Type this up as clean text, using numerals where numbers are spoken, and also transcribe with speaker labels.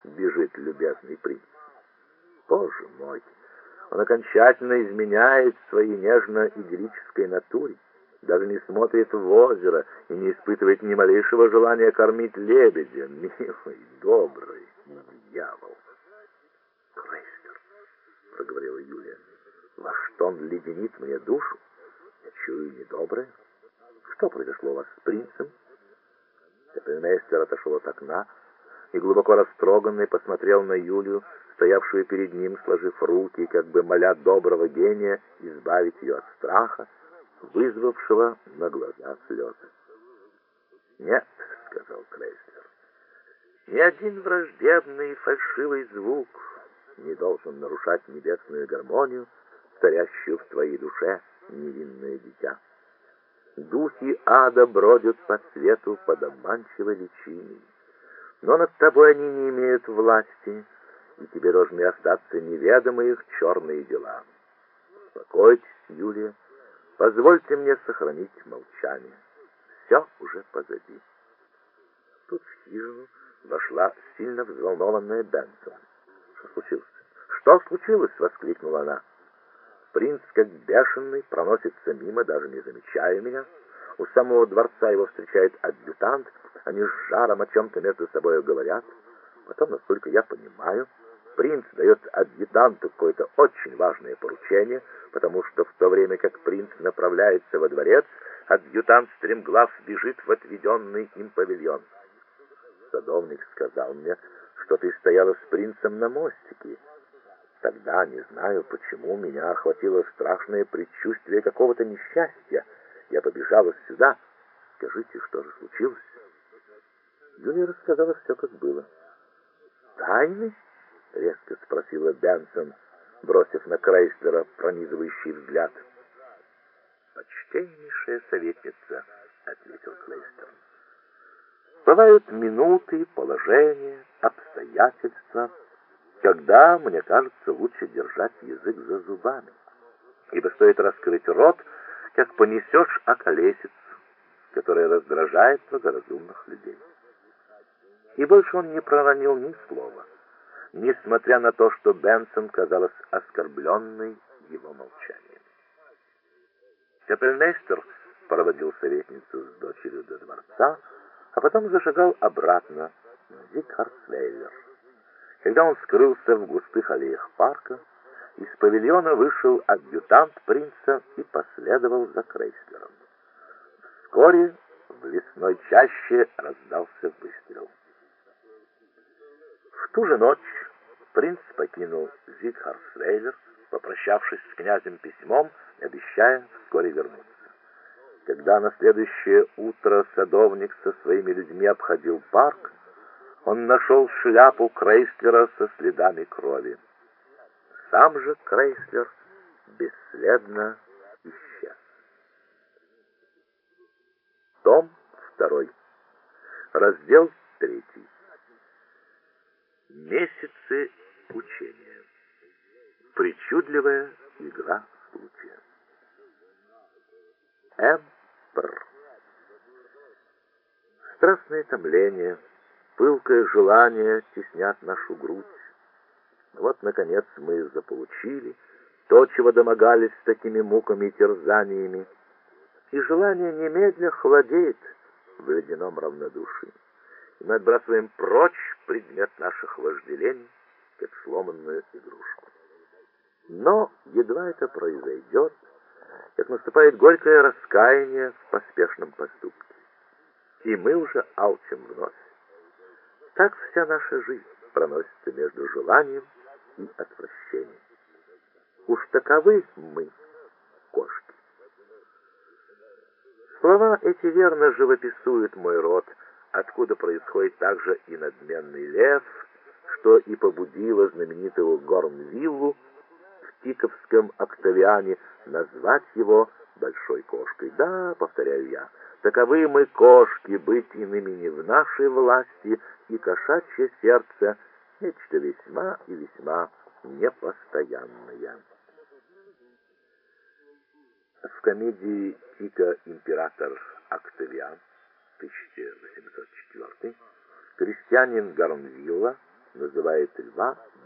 Speaker 1: бежит любезный принц. Боже мой, он окончательно изменяет своей нежно-идиллической натуре, даже не смотрит в озеро и не испытывает ни малейшего желания кормить лебедя. Милый, добрый дьявол. «Крейслер», — проговорила Юлия, — «во что он леденит мне душу? Я чую недоброе. Что произошло у вас с принцем?» Капельмейстер отошел от окна и, глубоко растроганный, посмотрел на Юлию, стоявшую перед ним, сложив руки, как бы моля доброго гения избавить ее от страха, вызвавшего на глаза слезы. «Нет», — сказал Крейслер, — «ни один враждебный и фальшивый звук не должен нарушать небесную гармонию, царящую в твоей душе, невинное дитя. Духи ада бродят по свету под обманчивой личиной, но над тобой они не имеют власти, и тебе должны остаться неведомы их черные дела. Успокойтесь, Юлия, позвольте мне сохранить молчание. Все уже позади». Тут в хижину вошла сильно взволнованная Бенсон. «Что случилось? Что случилось?» — воскликнула она. «Принц, как бешеный, проносится мимо, даже не замечая меня. У самого дворца его встречает адъютант. Они с жаром о чем-то между собой говорят. Потом, насколько я понимаю, принц дает адъютанту какое-то очень важное поручение, потому что в то время как принц направляется во дворец, адъютант стремглав бежит в отведенный им павильон. Садовник сказал мне, что ты стояла с принцем на мостике. Тогда, не знаю почему, меня охватило страшное предчувствие какого-то несчастья. Я побежала сюда. Скажите, что же случилось?» Юлия рассказала все, как было. «Тайны?» — резко спросила Бенсон, бросив на Крейслера пронизывающий взгляд. «Почтеннейшая советница», — ответил Крейслер. «Бывают минуты, положения, обстоятельства, когда, мне кажется, лучше держать язык за зубами, ибо стоит раскрыть рот, как понесешь околесицу, которая раздражает благоразумных людей». И больше он не проронил ни слова, несмотря на то, что Бенсон казалась оскорбленной его молчанием. Капельмейстер проводил советницу с дочерью до дворца, а потом зашагал обратно в Зигхарсвейлер. Когда он скрылся в густых аллеях парка, из павильона вышел адъютант принца и последовал за Крейслером. Вскоре в лесной чаще раздался выстрел. В ту же ночь принц покинул Зигхарсвейлер, попрощавшись с князем письмом и обещая вскоре вернуться. Когда на следующее утро садовник со своими людьми обходил парк, он нашел шляпу Крейслера со следами крови. Сам же Крейслер бесследно исчез. Том 2. Раздел 3. Месяцы учения. Причудливая игра случая. М.Пр. Страстное томление, пылкое желание теснят нашу грудь. Вот, наконец, мы заполучили то, чего домогались с такими муками и терзаниями, и желание немедля холодеет в ледяном равнодушии. И мы отбрасываем прочь предмет наших вожделений, как сломанную игрушку. Но едва это произойдет, как наступает горькое раскаяние в поспешном поступке, и мы уже алчим вновь. Так вся наша жизнь проносится между желанием и отвращением. Уж таковы мы, кошки. Слова эти верно живописуют мой род, откуда происходит также и надменный лев, что и побудило знаменитого Горнвиллу в Тиковском Октавиане назвать его большой кошкой. Да, повторяю я, таковы мы, кошки, быть иными не в нашей власти, и кошачье сердце — нечто весьма и весьма непостоянное. В комедии Тика «Император Октавиан» 1804 крестьянин Горнвилла называет льва